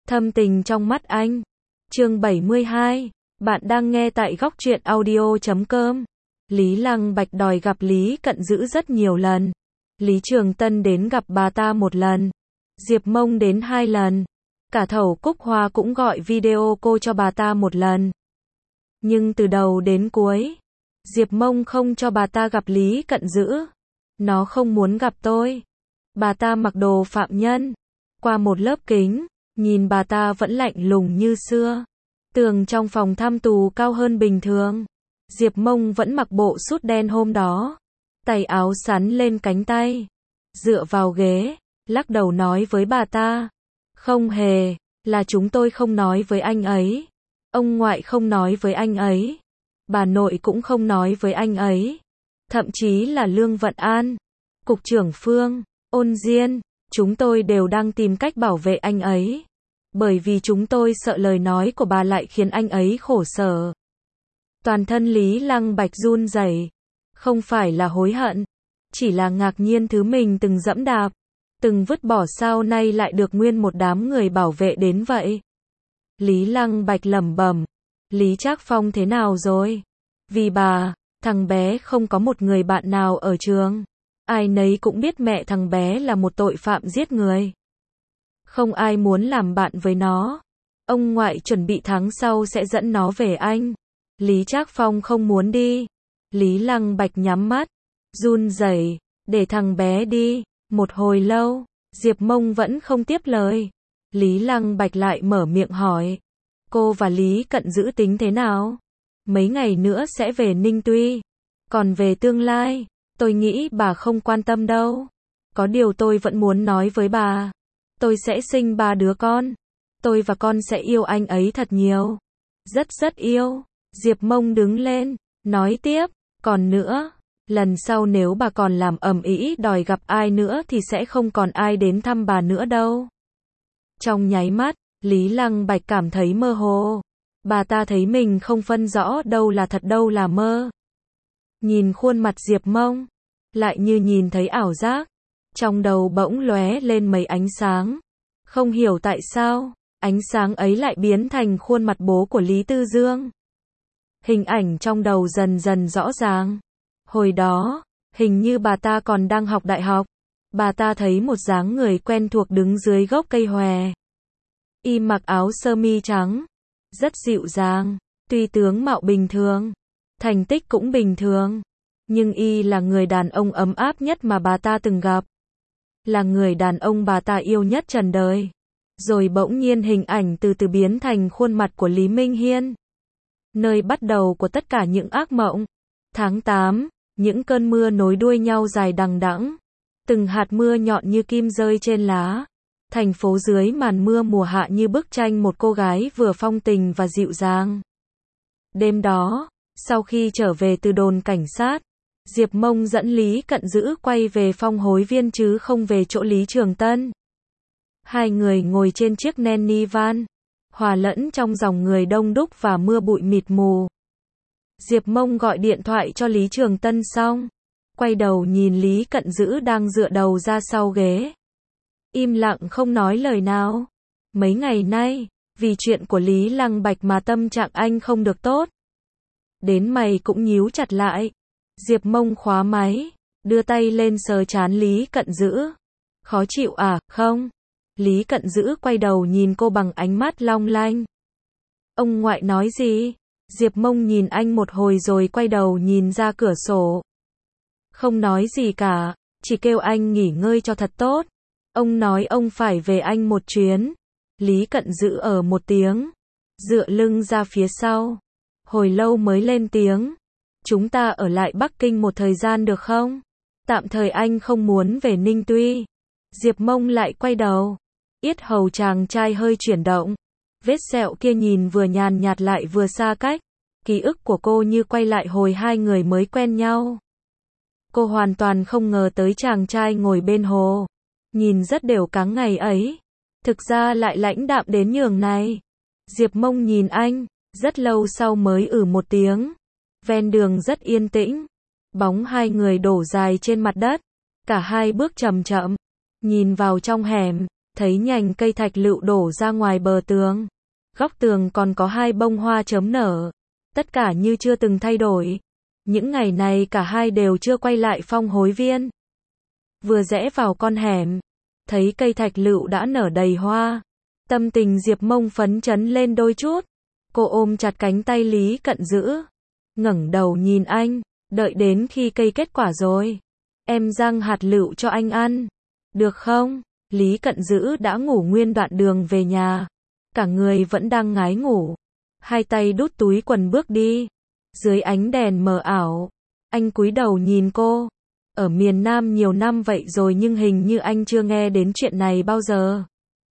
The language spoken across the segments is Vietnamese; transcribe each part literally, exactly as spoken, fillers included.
Thâm tình trong mắt anh. Chương bảy mươi hai. Bạn đang nghe tại góc truyện audio chấm com. Lý Lăng Bạch đòi gặp Lý Cận Dữ rất nhiều lần. Lý Trường Tân đến gặp bà ta một lần. Diệp Mông đến hai lần. Cả Thẩu Cúc Hoa cũng gọi video cô cho bà ta một lần. Nhưng từ đầu đến cuối, Diệp Mông không cho bà ta gặp Lý Cận Dữ. Nó không muốn gặp tôi. Bà ta mặc đồ phạm nhân. Qua một lớp kính, nhìn bà ta vẫn lạnh lùng như xưa. Tường trong phòng thăm tù cao hơn bình thường. Diệp Mông vẫn mặc bộ sút đen hôm đó. Tay áo sắn lên cánh tay. Dựa vào ghế, lắc đầu nói với bà ta. Không hề, là chúng tôi không nói với anh ấy. Ông ngoại không nói với anh ấy. Bà nội cũng không nói với anh ấy. Thậm chí là Lương Vận An, Cục trưởng Phương, Ôn Diên, chúng tôi đều đang tìm cách bảo vệ anh ấy. Bởi vì chúng tôi sợ lời nói của bà lại khiến anh ấy khổ sở. Toàn thân Lý Lăng Bạch run rẩy, không phải là hối hận, chỉ là ngạc nhiên thứ mình từng dẫm đạp, từng vứt bỏ sao nay lại được nguyên một đám người bảo vệ đến vậy. Lý Lăng Bạch lẩm bẩm, Lý Trác Phong thế nào rồi? Vì bà, thằng bé không có một người bạn nào ở trường. Ai nấy cũng biết mẹ thằng bé là một tội phạm giết người. Không ai muốn làm bạn với nó. Ông ngoại chuẩn bị tháng sau sẽ dẫn nó về Anh. Lý Trác Phong không muốn đi. Lý Lăng Bạch nhắm mắt, run rẩy, để thằng bé đi. Một hồi lâu, Diệp Mông vẫn không tiếp lời. Lý Lăng Bạch lại mở miệng hỏi. Cô và Lý Cận Dữ tính thế nào? Mấy ngày nữa sẽ về Ninh Tuy. Còn về tương lai, tôi nghĩ bà không quan tâm đâu. Có điều tôi vẫn muốn nói với bà. Tôi sẽ sinh ba đứa con. Tôi và con sẽ yêu anh ấy thật nhiều. Rất rất yêu. Diệp Mông đứng lên, nói tiếp. Còn nữa, lần sau nếu bà còn làm ầm ĩ đòi gặp ai nữa thì sẽ không còn ai đến thăm bà nữa đâu. Trong nháy mắt, Lý Lăng Bạch cảm thấy mơ hồ. Bà ta thấy mình không phân rõ đâu là thật đâu là mơ. Nhìn khuôn mặt Diệp Mông, lại như nhìn thấy ảo giác. Trong đầu bỗng lóe lên mấy ánh sáng. Không hiểu tại sao, ánh sáng ấy lại biến thành khuôn mặt bố của Lý Tư Dương. Hình ảnh trong đầu dần dần rõ ràng. Hồi đó, hình như bà ta còn đang học đại học. Bà ta thấy một dáng người quen thuộc đứng dưới gốc cây hòe. Y mặc áo sơ mi trắng. Rất dịu dàng, tuy tướng mạo bình thường, thành tích cũng bình thường. Nhưng y là người đàn ông ấm áp nhất mà bà ta từng gặp. Là người đàn ông bà ta yêu nhất trần đời. Rồi bỗng nhiên hình ảnh từ từ biến thành khuôn mặt của Lý Minh Hiên. Nơi bắt đầu của tất cả những ác mộng. Tháng tám, những cơn mưa nối đuôi nhau dài đằng đẵng. Từng hạt mưa nhọn như kim rơi trên lá. Thành phố dưới màn mưa mùa hạ như bức tranh một cô gái vừa phong tình và dịu dàng. Đêm đó, sau khi trở về từ đồn cảnh sát, Diệp Mông dẫn Lý Cận Dữ quay về Phong Hối Viên chứ không về chỗ Lý Trường Tân. Hai người ngồi trên chiếc Nanny van, hòa lẫn trong dòng người đông đúc và mưa bụi mịt mù. Diệp Mông gọi điện thoại cho Lý Trường Tân xong, quay đầu nhìn Lý Cận Dữ đang dựa đầu ra sau ghế. Im lặng không nói lời nào. Mấy ngày nay, vì chuyện của Lý Lăng Bạch mà tâm trạng anh không được tốt. Đến mày cũng nhíu chặt lại. Diệp Mông khóa máy, đưa tay lên sờ trán Lý Cận Dữ. Khó chịu à, không? Lý Cận Dữ quay đầu nhìn cô bằng ánh mắt long lanh. Ông ngoại nói gì? Diệp Mông nhìn anh một hồi rồi quay đầu nhìn ra cửa sổ. Không nói gì cả, chỉ kêu anh nghỉ ngơi cho thật tốt. Ông nói ông phải về Anh một chuyến. Lý Cận Dữ ở một tiếng, dựa lưng ra phía sau. Hồi lâu mới lên tiếng. Chúng ta ở lại Bắc Kinh một thời gian được không? Tạm thời anh không muốn về Ninh Tuy. Diệp Mông lại quay đầu. Yết hầu chàng trai hơi chuyển động. Vết sẹo kia nhìn vừa nhàn nhạt lại vừa xa cách. Ký ức của cô như quay lại hồi hai người mới quen nhau. Cô hoàn toàn không ngờ tới chàng trai ngồi bên hồ. Nhìn rất đều cáng ngày ấy. Thực ra lại lãnh đạm đến nhường này. Diệp Mông nhìn anh, rất lâu sau mới ử một tiếng. Ven đường rất yên tĩnh. Bóng hai người đổ dài trên mặt đất. Cả hai bước chậm chậm. Nhìn vào trong hẻm, thấy nhành cây thạch lựu đổ ra ngoài bờ tường. Góc tường còn có hai bông hoa chớm nở. Tất cả như chưa từng thay đổi. Những ngày này cả hai đều chưa quay lại Phong Hối Viên. Vừa rẽ vào con hẻm, thấy cây thạch lựu đã nở đầy hoa. Tâm tình Diệp Mông phấn chấn lên đôi chút. Cô ôm chặt cánh tay Lý Cận Dữ, ngẩng đầu nhìn anh, đợi đến khi cây kết quả rồi, em rang hạt lựu cho anh ăn, được không? Lý Cận Dữ đã ngủ nguyên đoạn đường về nhà, cả người vẫn đang ngái ngủ, hai tay đút túi quần bước đi, dưới ánh đèn mờ ảo, anh cúi đầu nhìn cô. Ở miền Nam nhiều năm vậy rồi nhưng hình như anh chưa nghe đến chuyện này bao giờ.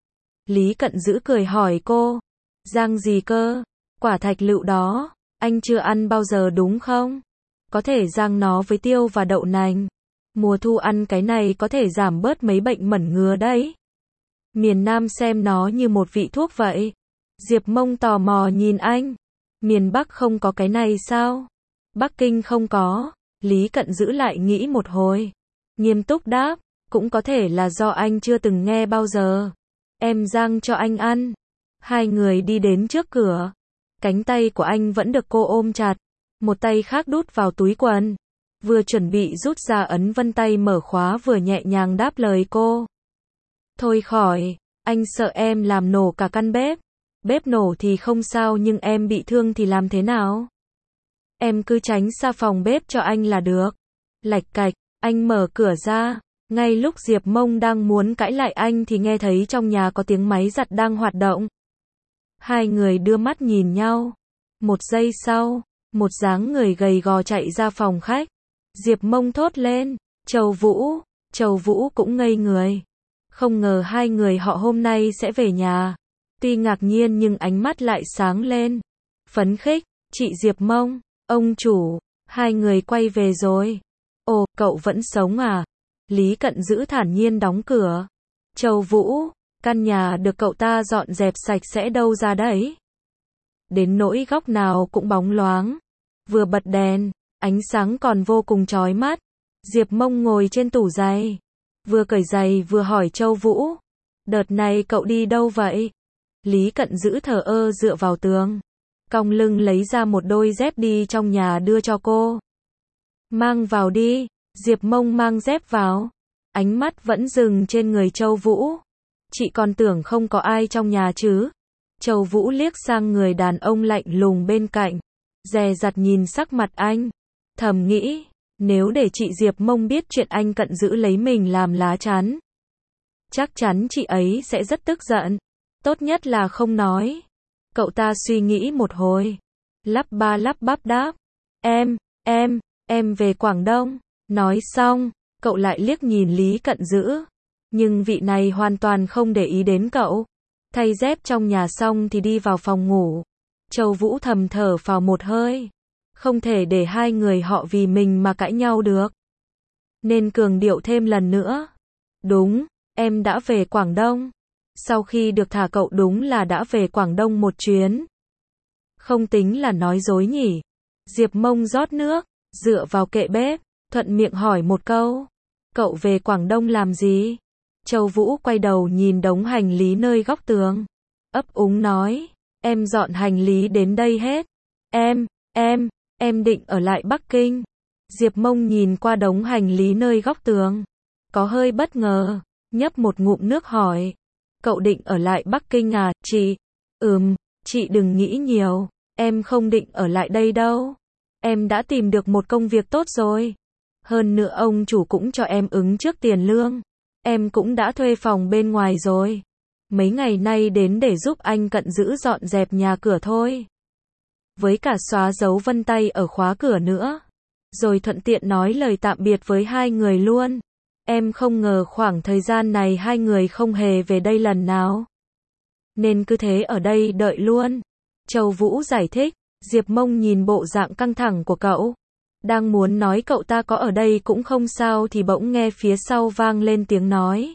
Lý Cận Dữ cười hỏi cô, rang gì cơ? Quả thạch lựu đó, anh chưa ăn bao giờ đúng không? Có thể rang nó với tiêu và đậu nành. Mùa thu ăn cái này có thể giảm bớt mấy bệnh mẩn ngứa đấy. Miền Nam xem nó như một vị thuốc vậy. Diệp Mông tò mò nhìn anh. Miền Bắc không có cái này sao? Bắc Kinh không có. Lý Cận Dữ lại nghĩ một hồi. Nghiêm túc đáp, cũng có thể là do anh chưa từng nghe bao giờ. Em rang cho anh ăn. Hai người đi đến trước cửa. Cánh tay của anh vẫn được cô ôm chặt. Một tay khác đút vào túi quần. Vừa chuẩn bị rút ra ấn vân tay mở khóa vừa nhẹ nhàng đáp lời cô. Thôi khỏi, anh sợ em làm nổ cả căn bếp. Bếp nổ thì không sao nhưng em bị thương thì làm thế nào? Em cứ tránh xa phòng bếp cho anh là được. Lạch cạch, anh mở cửa ra. Ngay lúc Diệp Mông đang muốn cãi lại anh thì nghe thấy trong nhà có tiếng máy giặt đang hoạt động. Hai người đưa mắt nhìn nhau. Một giây sau, một dáng người gầy gò chạy ra phòng khách. Diệp Mông thốt lên, Trầu Vũ. Trầu Vũ cũng ngây người. Không ngờ hai người họ hôm nay sẽ về nhà. Tuy ngạc nhiên nhưng ánh mắt lại sáng lên. Phấn khích, chị Diệp Mông, ông chủ, hai người quay về rồi. Ồ, cậu vẫn sống à? Lý Cận Dữ thản nhiên đóng cửa. Trầu Vũ, căn nhà được cậu ta dọn dẹp sạch sẽ đâu ra đấy? Đến nỗi góc nào cũng bóng loáng. Vừa bật đèn, ánh sáng còn vô cùng chói mắt. Diệp Mông ngồi trên tủ giày. Vừa cởi giày vừa hỏi Trầu Vũ. Đợt này cậu đi đâu vậy? Lý Cận Dữ thờ ơ dựa vào tường. Cong lưng lấy ra một đôi dép đi trong nhà đưa cho cô. Mang vào đi. Diệp Mông mang dép vào. Ánh mắt vẫn dừng trên người Trầu Vũ. Chị còn tưởng không có ai trong nhà chứ. Trầu Vũ liếc sang người đàn ông lạnh lùng bên cạnh. Dè dặt nhìn sắc mặt anh. Thầm nghĩ, nếu để chị Diệp Mông biết chuyện anh Cận Dữ lấy mình làm lá chắn, chắc chắn chị ấy sẽ rất tức giận. Tốt nhất là không nói. Cậu ta suy nghĩ một hồi. Lắp ba lắp bắp đáp. Em, em, em về Quảng Đông. Nói xong, cậu lại liếc nhìn Lý Cận Dữ. Nhưng vị này hoàn toàn không để ý đến cậu. Thay dép trong nhà xong thì đi vào phòng ngủ. Trầu Vũ thầm thở phào một hơi. Không thể để hai người họ vì mình mà cãi nhau được. Nên cường điệu thêm lần nữa. Đúng, em đã về Quảng Đông. Sau khi được thả cậu đúng là đã về Quảng Đông một chuyến. Không tính là nói dối nhỉ. Diệp Mông rót nước, dựa vào kệ bếp, thuận miệng hỏi một câu. Cậu về Quảng Đông làm gì? Trầu Vũ quay đầu nhìn đống hành lý nơi góc tường. Ấp úng nói. Em dọn hành lý đến đây hết. Em, em, em định ở lại Bắc Kinh. Diệp Mông nhìn qua đống hành lý nơi góc tường. Có hơi bất ngờ. Nhấp một ngụm nước hỏi. Cậu định ở lại Bắc Kinh à, chị? Ừm, chị đừng nghĩ nhiều. Em không định ở lại đây đâu. Em đã tìm được một công việc tốt rồi. Hơn nữa ông chủ cũng cho em ứng trước tiền lương. Em cũng đã thuê phòng bên ngoài rồi. Mấy ngày nay đến để giúp anh Cận Dữ dọn dẹp nhà cửa thôi. Với cả xóa dấu vân tay ở khóa cửa nữa. Rồi thuận tiện nói lời tạm biệt với hai người luôn. Em không ngờ khoảng thời gian này hai người không hề về đây lần nào. Nên cứ thế ở đây đợi luôn. Trầu Vũ giải thích. Diệp Mông nhìn bộ dạng căng thẳng của cậu. Đang muốn nói cậu ta có ở đây cũng không sao thì bỗng nghe phía sau vang lên tiếng nói.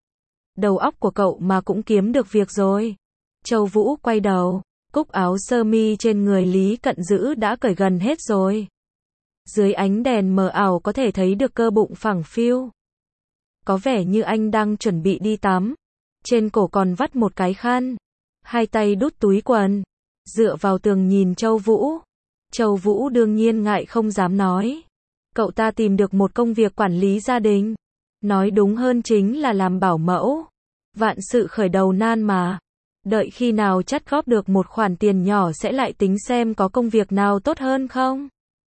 Đầu óc của cậu mà cũng kiếm được việc rồi. Trầu Vũ quay đầu. Cúc áo sơ mi trên người Lý Cận Dữ đã cởi gần hết rồi. Dưới ánh đèn mờ ảo có thể thấy được cơ bụng phẳng phiu. Có vẻ như anh đang chuẩn bị đi tắm. trên cổ còn vắt một cái khăn, hai tay đút túi quần, dựa vào tường nhìn Châu Vũ. Châu Vũ đương nhiên ngại không dám nói. Cậu ta tìm được một công việc quản lý gia đình. Nói đúng hơn chính là làm bảo mẫu. Vạn sự khởi đầu nan mà. Đợi khi nào chắt góp được một khoản tiền nhỏ sẽ lại tính xem có công việc nào tốt hơn không.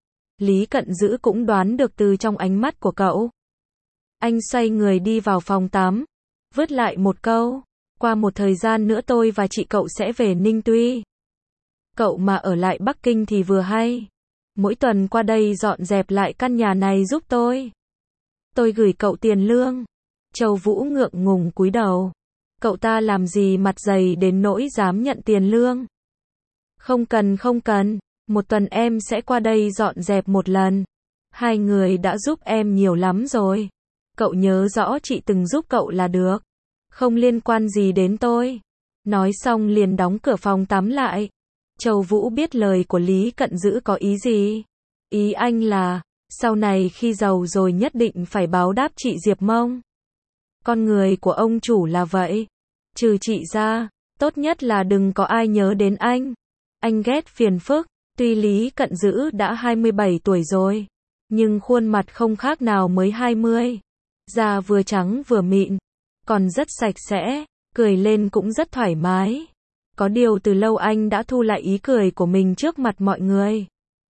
Lý Cận Dữ cũng đoán được từ trong ánh mắt của cậu. Anh xoay người đi vào phòng tắm, vứt lại một câu, qua một thời gian nữa tôi và chị cậu sẽ về Ninh Tuy. Cậu mà ở lại Bắc Kinh thì vừa hay. Mỗi tuần qua đây dọn dẹp lại căn nhà này giúp tôi. Tôi gửi cậu tiền lương. Châu Vũ ngượng ngùng cúi đầu. Cậu ta làm gì mặt dày đến nỗi dám nhận tiền lương. Không cần không cần, một tuần em sẽ qua đây dọn dẹp một lần. Hai người đã giúp em nhiều lắm rồi. Cậu nhớ rõ chị từng giúp cậu là được. Không liên quan gì đến tôi. Nói xong liền đóng cửa phòng tắm lại. Châu Vũ biết lời của Lý Cận Dữ có ý gì. Ý anh là, sau này khi giàu rồi nhất định phải báo đáp chị Diệp Mông. Con người của ông chủ là vậy. Trừ chị ra, tốt nhất là đừng có ai nhớ đến anh. Anh ghét phiền phức. Tuy Lý Cận Dữ đã hai mươi bảy tuổi rồi, nhưng khuôn mặt không khác nào mới hai mươi. Da vừa trắng vừa mịn, còn rất sạch sẽ, cười lên cũng rất thoải mái. Có điều từ lâu anh đã thu lại ý cười của mình trước mặt mọi người.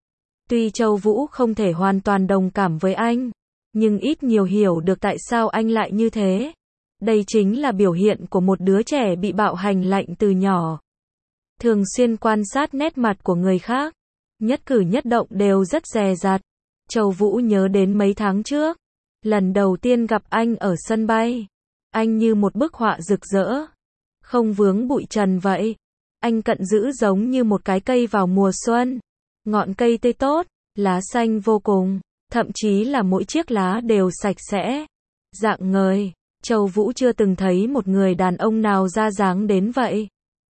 Tuy Châu Vũ không thể hoàn toàn đồng cảm với anh, nhưng ít nhiều hiểu được tại sao anh lại như thế. Đây chính là biểu hiện của một đứa trẻ bị bạo hành lạnh từ nhỏ. Thường xuyên quan sát nét mặt của người khác, nhất cử nhất động đều rất dè dặt. Châu Vũ nhớ đến mấy tháng trước, lần đầu tiên gặp anh ở sân bay. Anh như một bức họa rực rỡ, không vướng bụi trần vậy. Anh Cận Dữ giống như một cái cây vào mùa xuân. Ngọn cây tươi tốt, lá xanh vô cùng, thậm chí là mỗi chiếc lá đều sạch sẽ, rạng ngời. Châu Vũ chưa từng thấy một người đàn ông nào ra dáng đến vậy.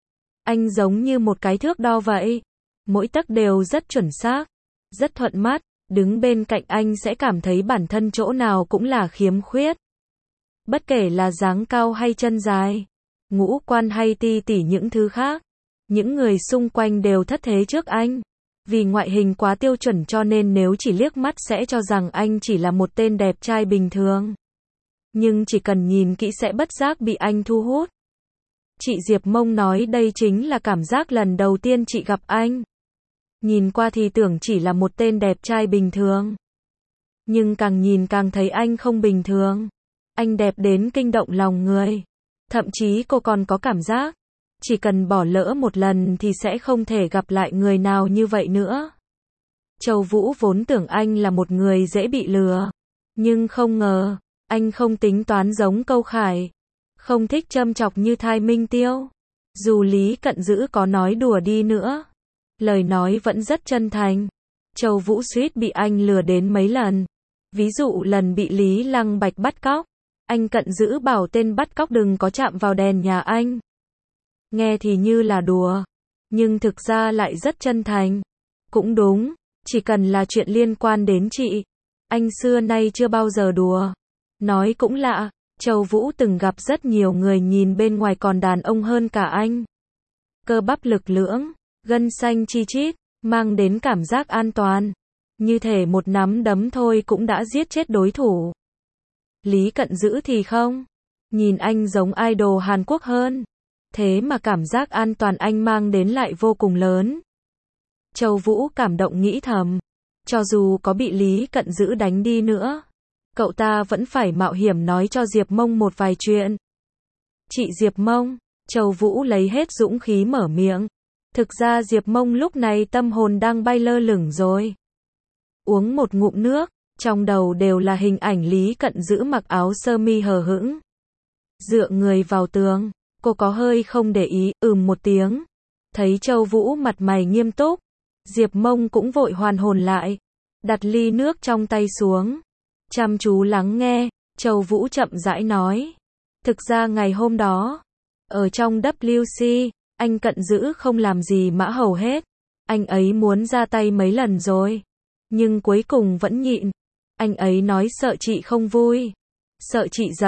Anh giống như một cái thước đo vậy. Mỗi tấc đều rất chuẩn xác, rất thuận mắt. Đứng bên cạnh anh sẽ cảm thấy bản thân chỗ nào cũng là khiếm khuyết. Bất kể là dáng cao hay chân dài, ngũ quan hay ti tỉ những thứ khác, những người xung quanh đều thất thế trước anh. Vì ngoại hình quá tiêu chuẩn cho nên nếu chỉ liếc mắt sẽ cho rằng anh chỉ là một tên đẹp trai bình thường. Nhưng chỉ cần nhìn kỹ sẽ bất giác bị anh thu hút. Chị Diệp Mông nói đây chính là cảm giác lần đầu tiên chị gặp anh. Nhìn qua thì tưởng chỉ là một tên đẹp trai bình thường. Nhưng càng nhìn càng thấy anh không bình thường. Anh đẹp đến kinh động lòng người. Thậm chí cô còn có cảm giác, chỉ cần bỏ lỡ một lần thì sẽ không thể gặp lại người nào như vậy nữa. Châu Vũ vốn tưởng anh là một người dễ bị lừa. Nhưng không ngờ, anh không tính toán giống Câu Khải. Không thích châm chọc như Thai Minh Tiêu. Dù Lý Cận Dữ có nói đùa đi nữa, lời nói vẫn rất chân thành. Châu Vũ suýt bị anh lừa đến mấy lần. Ví dụ lần bị Lý Lăng Bạch bắt cóc, anh Cận Dữ bảo tên bắt cóc đừng có chạm vào đèn nhà anh. Nghe thì như là đùa, nhưng thực ra lại rất chân thành. Cũng đúng, chỉ cần là chuyện liên quan đến chị, anh xưa nay chưa bao giờ đùa. Nói cũng lạ, Châu Vũ từng gặp rất nhiều người nhìn bên ngoài còn đàn ông hơn cả anh. Cơ bắp lực lưỡng, gân xanh chi chít, mang đến cảm giác an toàn. Như thể một nắm đấm thôi cũng đã giết chết đối thủ. Lý Cận Dữ thì không. Nhìn anh giống idol Hàn Quốc hơn. Thế mà cảm giác an toàn anh mang đến lại vô cùng lớn. Châu Vũ cảm động nghĩ thầm. Cho dù có bị Lý Cận Dữ đánh đi nữa, cậu ta vẫn phải mạo hiểm nói cho Diệp Mông một vài chuyện. Chị Diệp Mông, Châu Vũ lấy hết dũng khí mở miệng. Thực ra Diệp Mông lúc này tâm hồn đang bay lơ lửng rồi. Uống một ngụm nước, trong đầu đều là hình ảnh Lý Cận Dữ mặc áo sơ mi hờ hững, dựa người vào tường. Cô có hơi không để ý, ừm một tiếng. Thấy Châu Vũ mặt mày nghiêm túc, Diệp Mông cũng vội hoàn hồn lại, đặt ly nước trong tay xuống, chăm chú lắng nghe. Châu Vũ chậm rãi nói, thực ra ngày hôm đó, ở trong W C, anh Cận Dữ không làm gì Mã Hầu hết. Anh ấy muốn ra tay mấy lần rồi, nhưng cuối cùng vẫn nhịn. Anh ấy nói sợ chị không vui, sợ chị giận,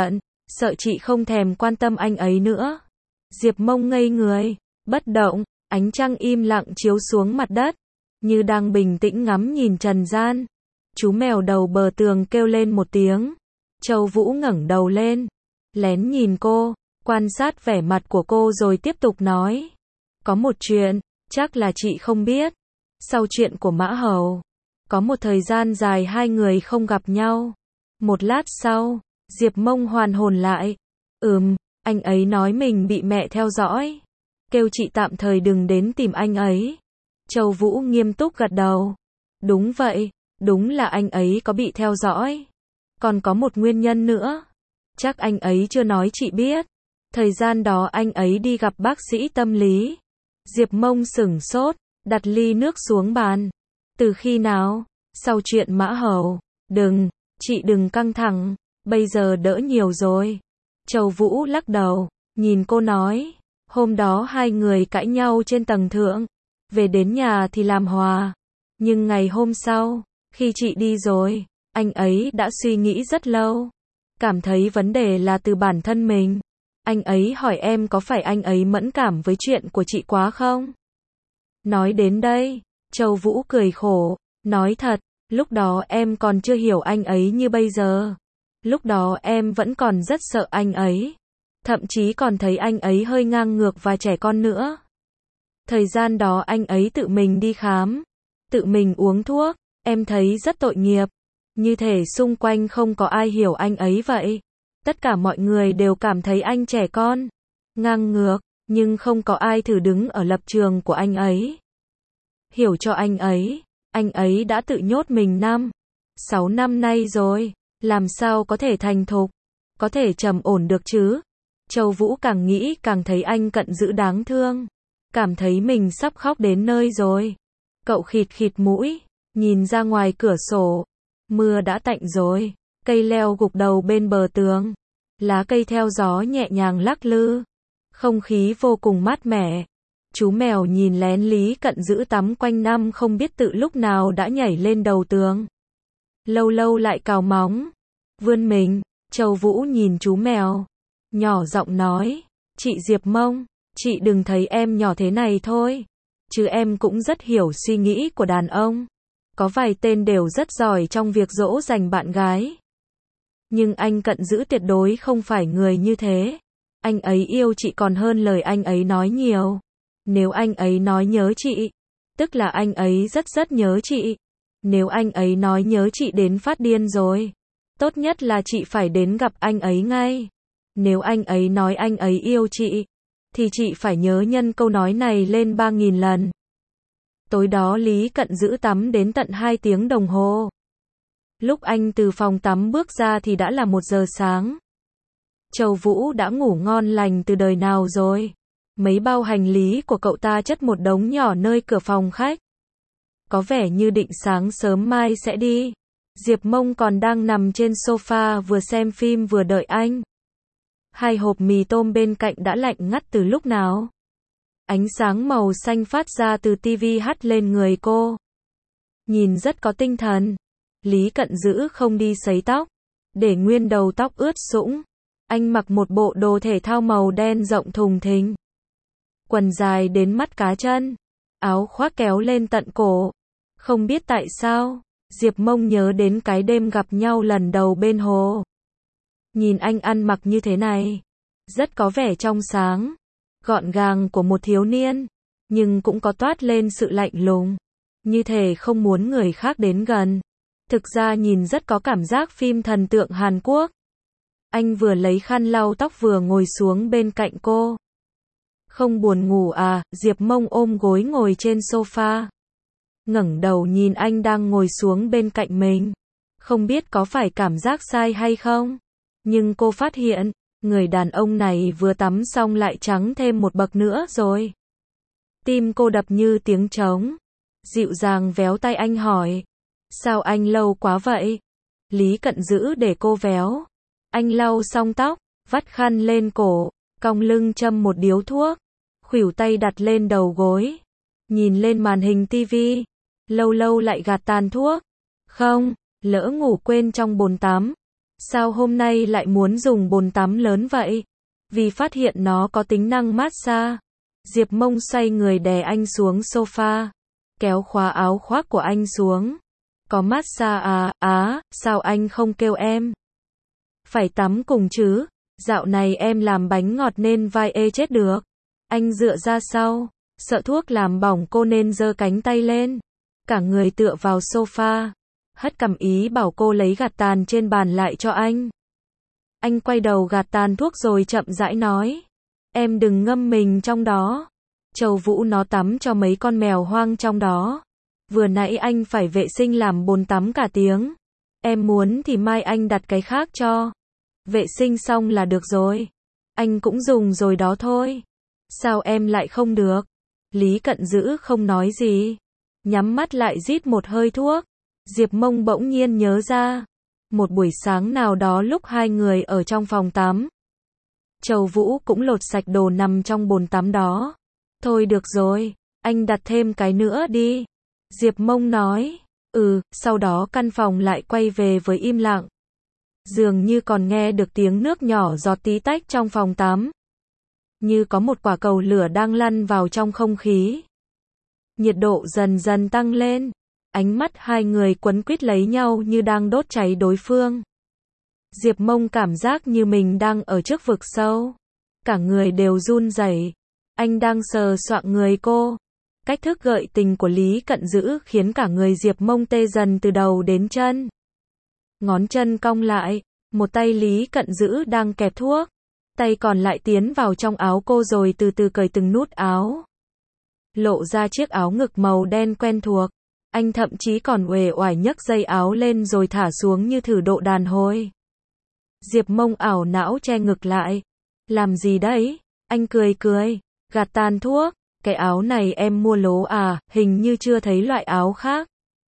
sợ chị không thèm quan tâm anh ấy nữa. Diệp Mông ngây người, bất động, ánh trăng im lặng chiếu xuống mặt đất, như đang bình tĩnh ngắm nhìn trần gian. Chú mèo đầu bờ tường kêu lên một tiếng. Châu Vũ ngẩng đầu lên, lén nhìn cô, quan sát vẻ mặt của cô rồi tiếp tục nói. Có một chuyện, chắc là chị không biết. Sau chuyện của Mã Hầu, có một thời gian dài hai người không gặp nhau. Một lát sau, Diệp Mông hoàn hồn lại. Ừm, anh ấy nói mình bị mẹ theo dõi. Kêu chị tạm thời đừng đến tìm anh ấy. Châu Vũ nghiêm túc gật đầu. Đúng vậy, đúng là anh ấy có bị theo dõi. Còn có một nguyên nhân nữa. Chắc anh ấy chưa nói chị biết. Thời gian đó anh ấy đi gặp bác sĩ tâm lý. Diệp Mông sửng sốt, đặt ly nước xuống bàn. Từ khi nào? Sau chuyện Mã Hầu. Đừng, chị đừng căng thẳng, bây giờ đỡ nhiều rồi. Châu Vũ lắc đầu, nhìn cô nói. Hôm đó hai người cãi nhau trên tầng thượng. Về đến nhà thì làm hòa. Nhưng ngày hôm sau, khi chị đi rồi, anh ấy đã suy nghĩ rất lâu. Cảm thấy vấn đề là từ bản thân mình. Anh ấy hỏi em có phải anh ấy mẫn cảm với chuyện của chị quá không? Nói đến đây, Châu Vũ cười khổ, nói thật, lúc đó em còn chưa hiểu anh ấy như bây giờ. Lúc đó em vẫn còn rất sợ anh ấy. Thậm chí còn thấy anh ấy hơi ngang ngược và trẻ con nữa. Thời gian đó anh ấy tự mình đi khám, tự mình uống thuốc, em thấy rất tội nghiệp. Như thể xung quanh không có ai hiểu anh ấy vậy. Tất cả mọi người đều cảm thấy anh trẻ con, ngang ngược, nhưng không có ai thử đứng ở lập trường của anh ấy. Hiểu cho anh ấy, anh ấy đã tự nhốt mình năm, sáu năm nay rồi, làm sao có thể thành thục, có thể trầm ổn được chứ. Châu Vũ càng nghĩ càng thấy anh cận dữ đáng thương, cảm thấy mình sắp khóc đến nơi rồi. Cậu khịt khịt mũi, nhìn ra ngoài cửa sổ, mưa đã tạnh rồi, cây leo gục đầu bên bờ tường, lá cây theo gió nhẹ nhàng lắc lư, không khí vô cùng mát mẻ. Chú mèo nhìn lén Lý Cận Dữ tắm quanh năm không biết tự lúc nào đã nhảy lên đầu tường. Lâu lâu lại cào móng, vươn mình. Châu Vũ nhìn chú mèo, nhỏ giọng nói, chị Diệp Mông, chị đừng thấy em nhỏ thế này thôi, chứ em cũng rất hiểu suy nghĩ của đàn ông. Có vài tên đều rất giỏi trong việc dỗ dành bạn gái. Nhưng anh Cận Dữ tuyệt đối không phải người như thế. Anh ấy yêu chị còn hơn lời anh ấy nói nhiều. Nếu anh ấy nói nhớ chị, tức là anh ấy rất rất nhớ chị. Nếu anh ấy nói nhớ chị đến phát điên rồi, tốt nhất là chị phải đến gặp anh ấy ngay. Nếu anh ấy nói anh ấy yêu chị, thì chị phải nhớ nhân câu nói này lên ba nghìn lần. Tối đó Lý Cận Dữ tắm đến tận hai tiếng đồng hồ. Lúc anh từ phòng tắm bước ra thì đã là một giờ sáng. Châu Vũ đã ngủ ngon lành từ đời nào rồi. Mấy bao hành lý của cậu ta chất một đống nhỏ nơi cửa phòng khách. Có vẻ như định sáng sớm mai sẽ đi. Diệp Mông còn đang nằm trên sofa vừa xem phim vừa đợi anh. Hai hộp mì tôm bên cạnh đã lạnh ngắt từ lúc nào. Ánh sáng màu xanh phát ra từ tivi hắt lên người cô. Nhìn rất có tinh thần. Lý Cận Dữ không đi sấy tóc, để nguyên đầu tóc ướt sũng. Anh mặc một bộ đồ thể thao màu đen rộng thùng thình. Quần dài đến mắt cá chân, áo khoác kéo lên tận cổ. Không biết tại sao, Diệp Mông nhớ đến cái đêm gặp nhau lần đầu bên hồ. Nhìn anh ăn mặc như thế này, rất có vẻ trong sáng, gọn gàng của một thiếu niên, nhưng cũng có toát lên sự lạnh lùng, như thể không muốn người khác đến gần. Thực ra nhìn rất có cảm giác phim thần tượng Hàn Quốc. Anh vừa lấy khăn lau tóc vừa ngồi xuống bên cạnh cô. Không buồn ngủ à? Diệp Mông ôm gối ngồi trên sofa, ngẩng đầu nhìn anh đang ngồi xuống bên cạnh mình. Không biết có phải cảm giác sai hay không, nhưng cô phát hiện, người đàn ông này vừa tắm xong lại trắng thêm một bậc nữa rồi. Tim cô đập như tiếng trống. Dịu dàng véo tay anh hỏi, sao anh lâu quá vậy? Lý Cận Dữ để cô véo. Anh lau xong tóc, vắt khăn lên cổ, cong lưng châm một điếu thuốc, khuỷu tay đặt lên đầu gối, nhìn lên màn hình tivi, lâu lâu lại gạt tàn thuốc. Không, lỡ ngủ quên trong bồn tắm. Sao hôm nay lại muốn dùng bồn tắm lớn vậy? Vì phát hiện nó có tính năng massage. Diệp Mông xoay người đè anh xuống sofa, kéo khóa áo khoác của anh xuống. Có massage à, á, sao anh không kêu em? Phải tắm cùng chứ, dạo này em làm bánh ngọt nên vai ê chết được. Anh dựa ra sau, sợ thuốc làm bỏng cô nên giơ cánh tay lên. Cả người tựa vào sofa, hất cằm ý bảo cô lấy gạt tàn trên bàn lại cho anh. Anh quay đầu gạt tàn thuốc rồi chậm rãi nói. Em đừng ngâm mình trong đó. Châu Vũ nó tắm cho mấy con mèo hoang trong đó. Vừa nãy anh phải vệ sinh làm bồn tắm cả tiếng. Em muốn thì mai anh đặt cái khác cho. Vệ sinh xong là được rồi. Anh cũng dùng rồi đó thôi. Sao em lại không được? Lý Cận Dữ không nói gì. Nhắm mắt lại rít một hơi thuốc. Diệp Mông bỗng nhiên nhớ ra. Một buổi sáng nào đó lúc hai người ở trong phòng tắm. Châu Vũ cũng lột sạch đồ nằm trong bồn tắm đó. Thôi được rồi, anh đặt thêm cái nữa đi. Diệp Mông nói. Ừ, sau đó căn phòng lại quay về với im lặng. Dường như còn nghe được tiếng nước nhỏ giọt tí tách trong phòng tắm. Như có một quả cầu lửa đang lăn vào trong không khí. Nhiệt độ dần dần tăng lên. Ánh mắt hai người quấn quýt lấy nhau như đang đốt cháy đối phương. Diệp Mông cảm giác như mình đang ở trước vực sâu. Cả người đều run rẩy. Anh đang sờ soạng người cô. Cách thức gợi tình của Lý Cận Dữ khiến cả người Diệp Mông tê dần từ đầu đến chân. Ngón chân cong lại, một tay Lý Cận Dữ đang kẹp thuốc. Tay còn lại tiến vào trong áo cô rồi từ từ cởi từng nút áo. Lộ ra chiếc áo ngực màu đen quen thuộc. Anh thậm chí còn uể oải nhấc dây áo lên rồi thả xuống như thử độ đàn hồi. Diệp Mông ảo não che ngực lại. Làm gì đấy? Anh cười cười, gạt tàn thuốc. Cái áo này em mua lố à, hình như chưa thấy loại áo khác.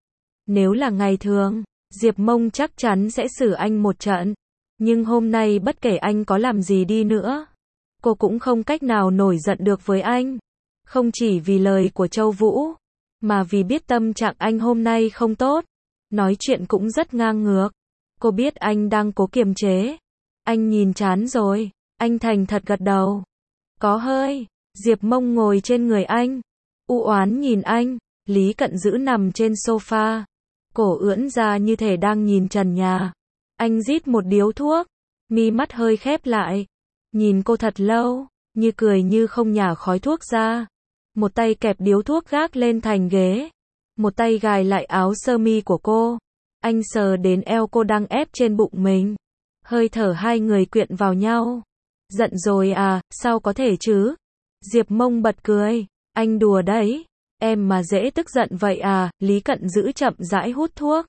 Nếu là ngày thường, Diệp Mông chắc chắn sẽ xử anh một trận. Nhưng hôm nay bất kể anh có làm gì đi nữa, cô cũng không cách nào nổi giận được với anh. Không chỉ vì lời của Châu Vũ, mà vì biết tâm trạng anh hôm nay không tốt. Nói chuyện cũng rất ngang ngược. Cô biết anh đang cố kiềm chế. Anh nhìn chán rồi. Anh thành thật gật đầu. Có hơi. Diệp Mông ngồi trên người anh. U oán nhìn anh. Lý Cận Dữ nằm trên sofa. Cổ ưỡn ra như thể đang nhìn trần nhà. Anh rít một điếu thuốc. Mi mắt hơi khép lại. Nhìn cô thật lâu. Như cười như không nhả khói thuốc ra. Một tay kẹp điếu thuốc gác lên thành ghế. Một tay gài lại áo sơ mi của cô. Anh sờ đến eo cô đang ép trên bụng mình. Hơi thở hai người quyện vào nhau. Giận rồi à, sao có thể chứ? Diệp Mông bật cười. Anh đùa đấy. Em mà dễ tức giận vậy à? Lý Cận Dữ chậm rãi hút thuốc.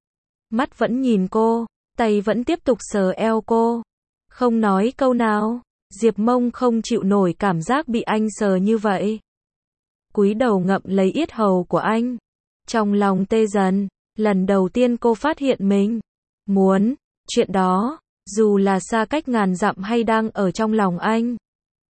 Mắt vẫn nhìn cô. Tay vẫn tiếp tục sờ eo cô. Không nói câu nào. Diệp Mông không chịu nổi cảm giác bị anh sờ như vậy. Cúi đầu ngậm lấy yết hầu của anh. Trong lòng tê dần. Lần đầu tiên cô phát hiện mình muốn chuyện đó, dù là xa cách ngàn dặm hay đang ở trong lòng anh.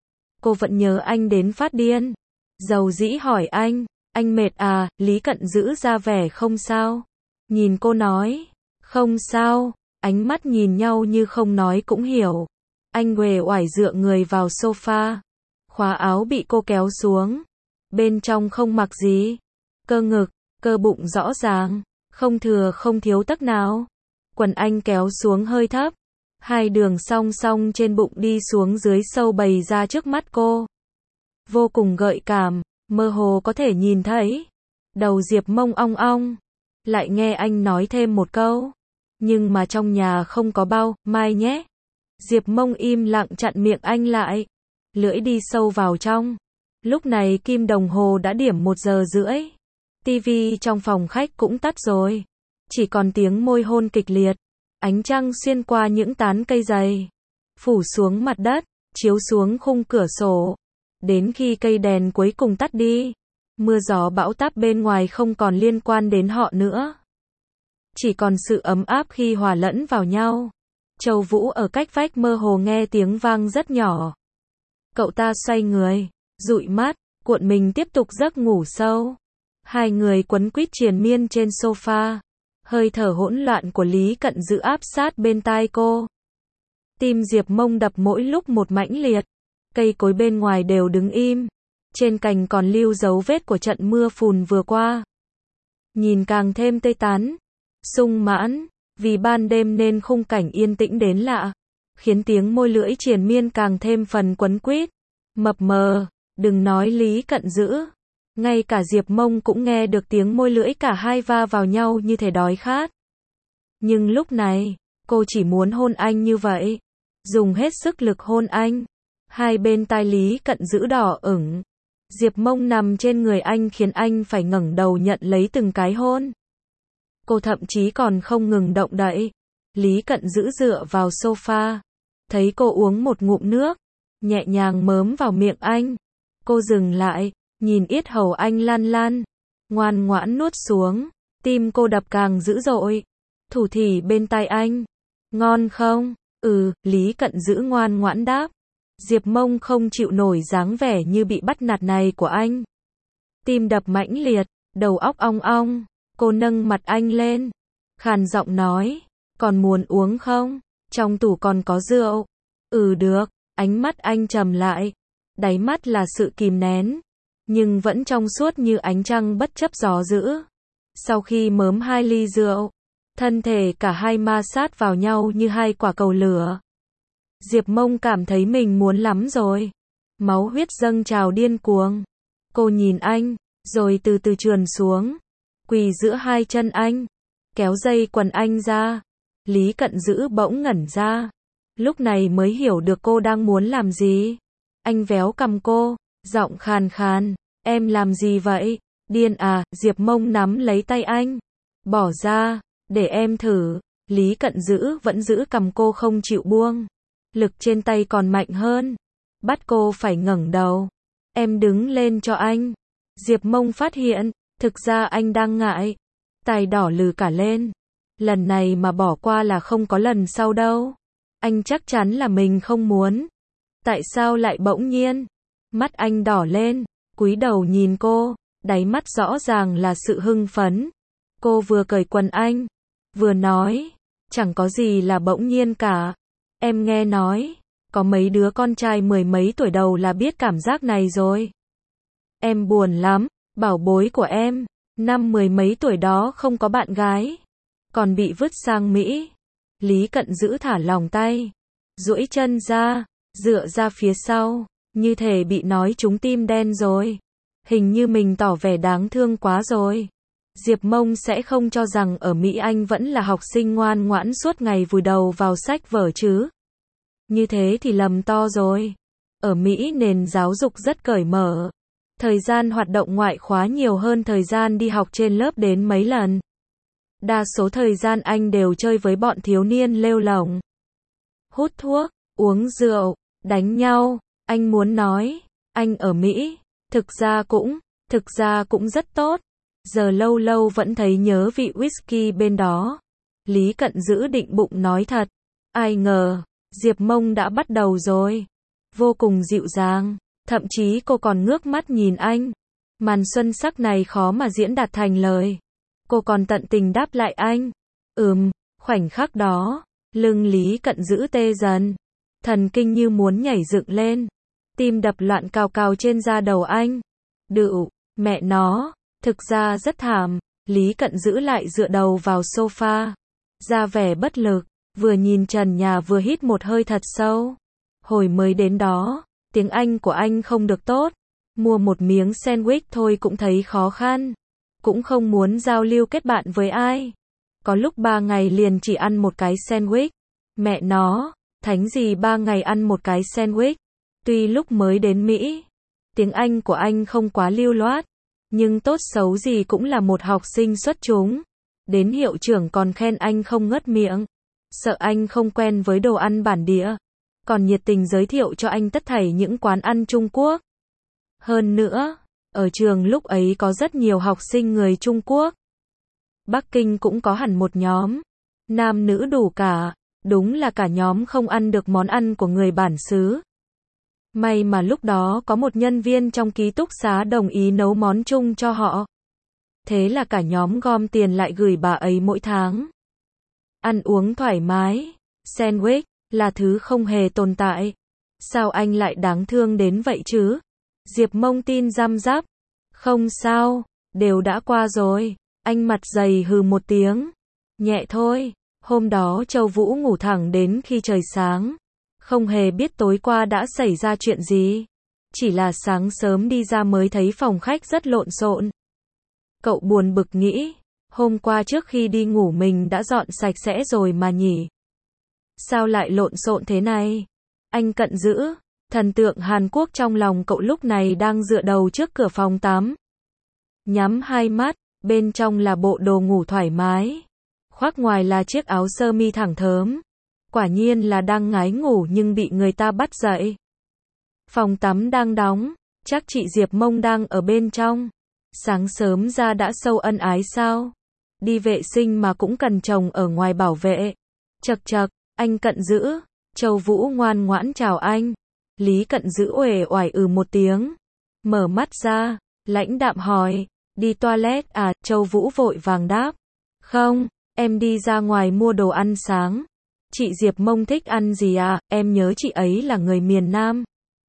Cô vẫn nhớ anh đến phát điên. Dầu dĩ hỏi anh, anh mệt à? Lý Cận Dữ ra vẻ không sao. Nhìn cô nói, không sao. Ánh mắt nhìn nhau như không nói cũng hiểu. Anh uể oải dựa người vào sofa. Khóa áo bị cô kéo xuống. Bên trong không mặc gì. Cơ ngực, cơ bụng rõ ràng. Không thừa không thiếu tấc nào. Quần anh kéo xuống hơi thấp. Hai đường song song trên bụng đi xuống dưới sâu bày ra trước mắt cô. Vô cùng gợi cảm, mơ hồ có thể nhìn thấy. Đầu Diệp Mông ong ong. Lại nghe anh nói thêm một câu. Nhưng mà trong nhà không có bao, mai nhé. Diệp Mông im lặng chặn miệng anh lại. Lưỡi đi sâu vào trong. Lúc này kim đồng hồ đã điểm một giờ rưỡi. Tivi trong phòng khách cũng tắt rồi. Chỉ còn tiếng môi hôn kịch liệt. Ánh trăng xuyên qua những tán cây dày. Phủ xuống mặt đất, chiếu xuống khung cửa sổ. Đến khi cây đèn cuối cùng tắt đi. Mưa gió bão táp bên ngoài không còn liên quan đến họ nữa. Chỉ còn sự ấm áp khi hòa lẫn vào nhau. Châu Vũ ở cách vách mơ hồ nghe tiếng vang rất nhỏ. Cậu ta xoay người, dụi mắt, cuộn mình tiếp tục giấc ngủ sâu. Hai người quấn quýt triền miên trên sofa. Hơi thở hỗn loạn của Lý Cận Dữ áp sát bên tai cô. Tim Diệp Mông đập mỗi lúc một mãnh liệt. Cây cối bên ngoài đều đứng im. Trên cành còn lưu dấu vết của trận mưa phùn vừa qua. Nhìn càng thêm tê tán, sung mãn, vì ban đêm nên khung cảnh yên tĩnh đến lạ, khiến tiếng môi lưỡi triền miên càng thêm phần quấn quýt, mập mờ, đừng nói Lý Cận Dữ. Ngay cả Diệp Mông cũng nghe được tiếng môi lưỡi cả hai va vào nhau như thể đói khát. Nhưng lúc này, cô chỉ muốn hôn anh như vậy, dùng hết sức lực hôn anh. Hai bên tai Lý Cận Dữ đỏ ửng. Diệp Mông nằm trên người anh khiến anh phải ngẩng đầu nhận lấy từng cái hôn. Cô thậm chí còn không ngừng động đậy. Lý Cận Dữ dựa vào sofa, thấy cô uống một ngụm nước, nhẹ nhàng mớm vào miệng anh. Cô dừng lại, nhìn yết hầu anh lan lan, ngoan ngoãn nuốt xuống. Tim cô đập càng dữ dội, thủ thỉ bên tai anh. Ngon không? Ừ, Lý Cận Dữ ngoan ngoãn đáp. Diệp Mông không chịu nổi dáng vẻ như bị bắt nạt này của anh. Tim đập mãnh liệt, đầu óc ong ong. Cô nâng mặt anh lên, khàn giọng nói, còn muốn uống không? Trong tủ còn có rượu. Ừ được. Ánh mắt anh trầm lại, đáy mắt là sự kìm nén, nhưng vẫn trong suốt như ánh trăng bất chấp gió dữ. Sau khi mớm hai ly rượu, thân thể cả hai ma sát vào nhau như hai quả cầu lửa. Diệp Mông cảm thấy mình muốn lắm rồi. Máu huyết dâng trào điên cuồng. Cô nhìn anh, rồi từ từ trườn xuống, quỳ giữa hai chân anh, kéo dây quần anh ra. Lý Cận Dữ bỗng ngẩn ra, lúc này mới hiểu được cô đang muốn làm gì. Anh véo cằm cô, giọng khàn khàn, em làm gì vậy? Điên à? Diệp Mông nắm lấy tay anh, bỏ ra, để em thử. Lý Cận Dữ vẫn giữ cằm cô không chịu buông, lực trên tay còn mạnh hơn, bắt cô phải ngẩng đầu. Em đứng lên cho anh. Diệp Mông phát hiện, thực ra anh đang ngại, tai đỏ lừ cả lên. Lần này mà bỏ qua là không có lần sau đâu. Anh chắc chắn là mình không muốn. Tại sao lại bỗng nhiên? Mắt anh đỏ lên, cúi đầu nhìn cô, đáy mắt rõ ràng là sự hưng phấn. Cô vừa cởi quần anh, vừa nói, chẳng có gì là bỗng nhiên cả. Em nghe nói, có mấy đứa con trai mười mấy tuổi đầu là biết cảm giác này rồi. Em buồn lắm, bảo bối của em, năm mười mấy tuổi đó không có bạn gái, còn bị vứt sang Mỹ. Lý Cận Dữ thả lỏng tay, duỗi chân ra, dựa ra phía sau, như thể bị nói trúng tim đen rồi. Hình như mình tỏ vẻ đáng thương quá rồi. Diệp Mông sẽ không cho rằng ở Mỹ anh vẫn là học sinh ngoan ngoãn suốt ngày vùi đầu vào sách vở chứ. Như thế thì lầm to rồi. Ở Mỹ nền giáo dục rất cởi mở. Thời gian hoạt động ngoại khóa nhiều hơn thời gian đi học trên lớp đến mấy lần. Đa số thời gian anh đều chơi với bọn thiếu niên lêu lổng, hút thuốc, uống rượu, đánh nhau. Anh muốn nói, anh ở Mỹ, thực ra cũng, thực ra cũng rất tốt. Giờ lâu lâu vẫn thấy nhớ vị whisky bên đó. Lý Cận Dữ định bụng nói thật. Ai ngờ, Diệp Mông đã bắt đầu rồi. Vô cùng dịu dàng, thậm chí cô còn ngước mắt nhìn anh. Màn xuân sắc này khó mà diễn đạt thành lời. Cô còn tận tình đáp lại anh. Ừm, khoảnh khắc đó, lưng Lý Cận Dữ tê dần. Thần kinh như muốn nhảy dựng lên. Tim đập loạn cào cào trên da đầu anh. Đựu, mẹ nó, thực ra rất thảm. Lý Cận Dữ lại dựa đầu vào sofa, ra vẻ bất lực, vừa nhìn trần nhà vừa hít một hơi thật sâu. Hồi mới đến đó, tiếng Anh của anh không được tốt. Mua một miếng sandwich thôi cũng thấy khó khăn. Cũng không muốn giao lưu kết bạn với ai. Có lúc ba ngày liền chỉ ăn một cái sandwich. Mẹ nó, thánh gì ba ngày ăn một cái sandwich. Tuy lúc mới đến Mỹ, tiếng Anh của anh không quá lưu loát, nhưng tốt xấu gì cũng là một học sinh xuất chúng. Đến hiệu trưởng còn khen anh không ngớt miệng. Sợ anh không quen với đồ ăn bản địa, còn nhiệt tình giới thiệu cho anh tất thảy những quán ăn Trung Quốc. Hơn nữa, ở trường lúc ấy có rất nhiều học sinh người Trung Quốc. Bắc Kinh cũng có hẳn một nhóm, nam nữ đủ cả, đúng là cả nhóm không ăn được món ăn của người bản xứ. May mà lúc đó có một nhân viên trong ký túc xá đồng ý nấu món Trung cho họ. Thế là cả nhóm gom tiền lại gửi bà ấy mỗi tháng. Ăn uống thoải mái, sandwich là thứ không hề tồn tại. Sao anh lại đáng thương đến vậy chứ? Diệp Mông tin răm rắp. Không sao, đều đã qua rồi. Anh mặt dày hừ một tiếng. Nhẹ thôi. Hôm đó Châu Vũ ngủ thẳng đến khi trời sáng. Không hề biết tối qua đã xảy ra chuyện gì. Chỉ là sáng sớm đi ra mới thấy phòng khách rất lộn xộn. Cậu buồn bực nghĩ, hôm qua trước khi đi ngủ mình đã dọn sạch sẽ rồi mà nhỉ? Sao lại lộn xộn thế này? Anh cận dữ, thần tượng Hàn Quốc trong lòng cậu lúc này đang dựa đầu trước cửa phòng tắm. Nhắm hai mắt, bên trong là bộ đồ ngủ thoải mái. Khoác ngoài là chiếc áo sơ mi thẳng thớm. Quả nhiên là đang ngái ngủ nhưng bị người ta bắt dậy. Phòng tắm đang đóng, chắc chị Diệp Mông đang ở bên trong. Sáng sớm ra đã sâu ân ái sao? Đi vệ sinh mà cũng cần chồng ở ngoài bảo vệ. Chậc chậc, anh cận dữ. Châu Vũ ngoan ngoãn chào anh. Lý cận dữ uể oải ừ một tiếng. Mở mắt ra, lãnh đạm hỏi, đi toilet à? Châu Vũ vội vàng đáp. Không, em đi ra ngoài mua đồ ăn sáng. Chị Diệp Mông thích ăn gì à? Em nhớ chị ấy là người miền Nam.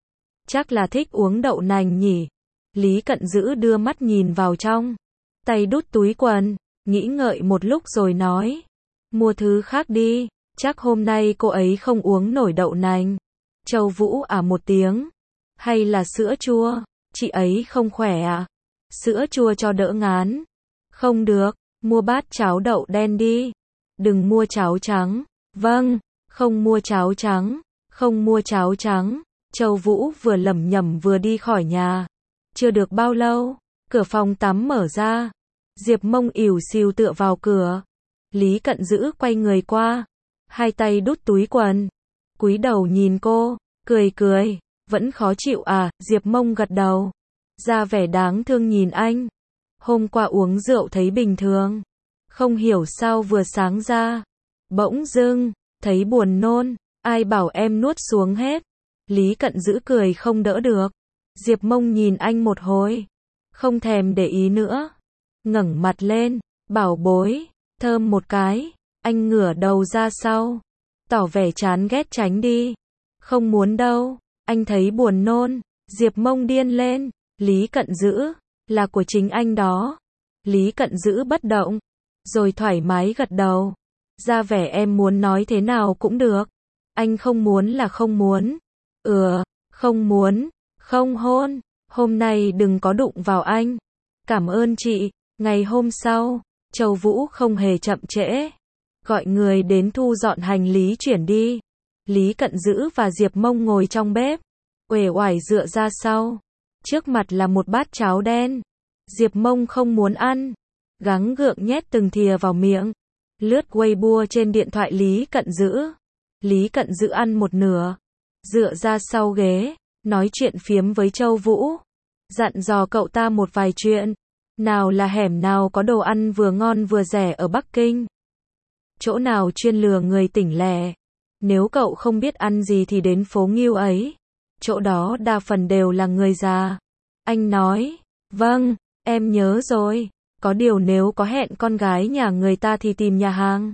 Chắc là thích uống đậu nành nhỉ? Lý cận dữ đưa mắt nhìn vào trong. Tay đút túi quần, nghĩ ngợi một lúc rồi nói. Mua thứ khác đi, chắc hôm nay cô ấy không uống nổi đậu nành. Châu Vũ à một tiếng. Hay là sữa chua? Chị ấy không khỏe à? Sữa chua cho đỡ ngán. Không được, mua bát cháo đậu đen đi. Đừng mua cháo trắng. Vâng, không mua cháo trắng. Không mua cháo trắng. Châu Vũ vừa lẩm nhẩm vừa đi khỏi nhà. Chưa được bao lâu, cửa phòng tắm mở ra. Diệp Mông ỉu xìu tựa vào cửa. Lý cận dữ quay người qua. Hai tay đút túi quần. Cúi đầu nhìn cô, cười cười. Vẫn khó chịu à? Diệp Mông gật đầu. Ra vẻ đáng thương nhìn anh. Hôm qua uống rượu thấy bình thường. Không hiểu sao vừa sáng ra. Bỗng dưng, thấy buồn nôn. Ai bảo em nuốt xuống hết. Lý cận dữ cười không đỡ được. Diệp Mông nhìn anh một hồi. Không thèm để ý nữa. Ngẩng mặt lên. Bảo bối. Thơm một cái. Anh ngửa đầu ra sau. Tỏ vẻ chán ghét tránh đi. Không muốn đâu. Anh thấy buồn nôn. Diệp Mông điên lên. Lý cận dữ. Là của chính anh đó. Lý cận dữ bất động. Rồi thoải mái gật đầu. Ra vẻ em muốn nói thế nào cũng được. Anh không muốn là không muốn. Ừ, không muốn. Không hôn. Hôm nay đừng có đụng vào anh. Cảm ơn chị. Ngày hôm sau, Châu Vũ không hề chậm trễ. Gọi người đến thu dọn hành lý chuyển đi. Lý cận dữ và Diệp Mông ngồi trong bếp. Uể oải dựa ra sau. Trước mặt là một bát cháo đen. Diệp Mông không muốn ăn. Gắng gượng nhét từng thìa vào miệng. Lướt Weibo trên điện thoại Lý cận dữ. Lý cận dữ ăn một nửa. Dựa ra sau ghế. Nói chuyện phiếm với Châu Vũ. Dặn dò cậu ta một vài chuyện. Nào là hẻm nào có đồ ăn vừa ngon vừa rẻ ở Bắc Kinh. Chỗ nào chuyên lừa người tỉnh lẻ. Nếu cậu không biết ăn gì thì đến phố Ngưu ấy. Chỗ đó đa phần đều là người già. Anh nói. Vâng, em nhớ rồi. Có điều nếu có hẹn con gái nhà người ta thì tìm nhà hàng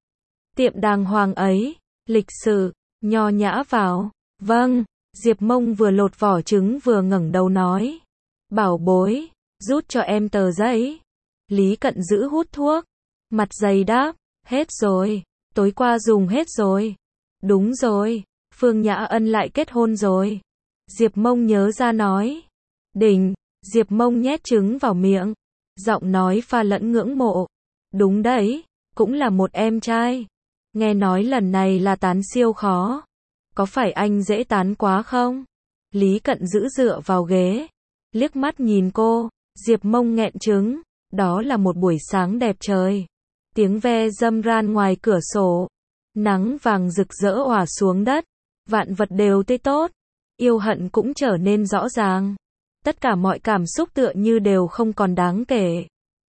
tiệm đàng hoàng ấy. Lịch sự, nho nhã vào. Vâng. Diệp Mông vừa lột vỏ trứng vừa ngẩng đầu nói. Bảo bối, rút cho em tờ giấy. Lý cận dữ hút thuốc. Mặt dày đáp. Hết rồi. Tối qua dùng hết rồi. Đúng rồi. Phương Nhã Ân lại kết hôn rồi. Diệp Mông nhớ ra nói. Đỉnh. Diệp Mông nhét trứng vào miệng. Giọng nói pha lẫn ngưỡng mộ. Đúng đấy. Cũng là một em trai. Nghe nói lần này là tán siêu khó. Có phải anh dễ tán quá không? Lý cận dữ dựa vào ghế. Liếc mắt nhìn cô. Diệp Mông nghẹn trứng. Đó là một buổi sáng đẹp trời. Tiếng ve râm ran ngoài cửa sổ. Nắng vàng rực rỡ òa xuống đất. Vạn vật đều tươi tốt. Yêu hận cũng trở nên rõ ràng. Tất cả mọi cảm xúc tựa như đều không còn đáng kể.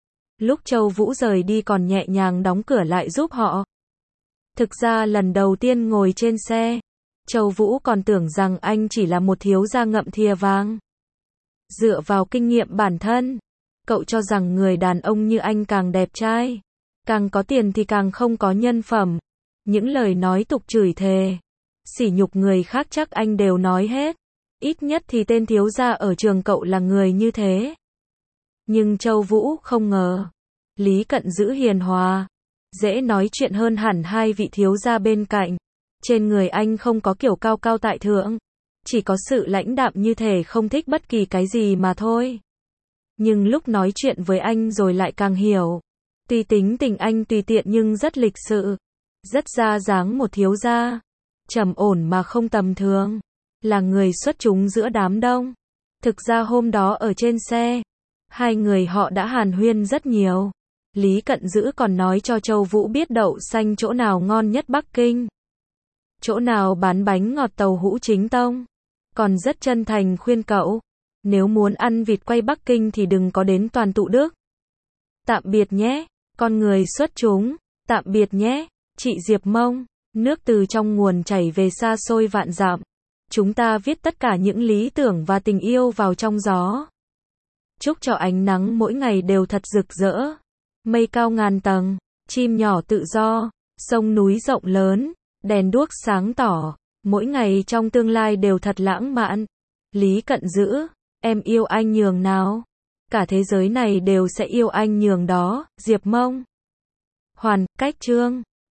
Lúc Châu Vũ rời đi còn nhẹ nhàng đóng cửa lại giúp họ. Thực ra lần đầu tiên ngồi trên xe, Châu Vũ còn tưởng rằng anh chỉ là một thiếu gia ngậm thìa vàng. Dựa vào kinh nghiệm bản thân, Cậu cho rằng người đàn ông như anh càng đẹp trai, càng có tiền thì càng không có nhân phẩm. Những lời nói tục chửi thề, sỉ nhục người khác chắc anh đều nói hết. Ít nhất thì tên thiếu gia ở trường cậu là người như thế. Nhưng Châu Vũ không ngờ, Lý Cận Dữ hiền hòa, dễ nói chuyện hơn hẳn hai vị thiếu gia bên cạnh. Trên người anh không có kiểu cao cao tại thượng, chỉ có sự lãnh đạm như thể không thích bất kỳ cái gì mà thôi. Nhưng lúc nói chuyện với anh rồi lại càng hiểu. Tuy tính tình anh tùy tiện nhưng rất lịch sự, rất ra dáng một thiếu gia, trầm ổn mà không tầm thường, là người xuất chúng giữa đám đông. Thực ra hôm đó ở trên xe, hai người họ đã hàn huyên rất nhiều. Lý Cận Dữ còn nói cho Châu Vũ biết đậu xanh chỗ nào ngon nhất Bắc Kinh, chỗ nào bán bánh ngọt tàu hũ chính tông. Còn rất chân thành khuyên cậu, nếu muốn ăn vịt quay Bắc Kinh thì đừng có đến Toàn Tụ Đức. Tạm biệt nhé, con người xuất chúng. Tạm biệt nhé, chị Diệp Mông. Nước từ trong nguồn chảy về xa xôi vạn dặm. Chúng ta viết tất cả những lý tưởng và tình yêu vào trong gió. Chúc cho ánh nắng mỗi ngày đều thật rực rỡ. Mây cao ngàn tầng, chim nhỏ tự do, sông núi rộng lớn, đèn đuốc sáng tỏ, mỗi ngày trong tương lai đều thật lãng mạn. Lý Cận Dữ, em yêu anh nhường nào? Cả thế giới này đều sẽ yêu anh nhường đó. Diệp Mông. Hoàn, cách chương.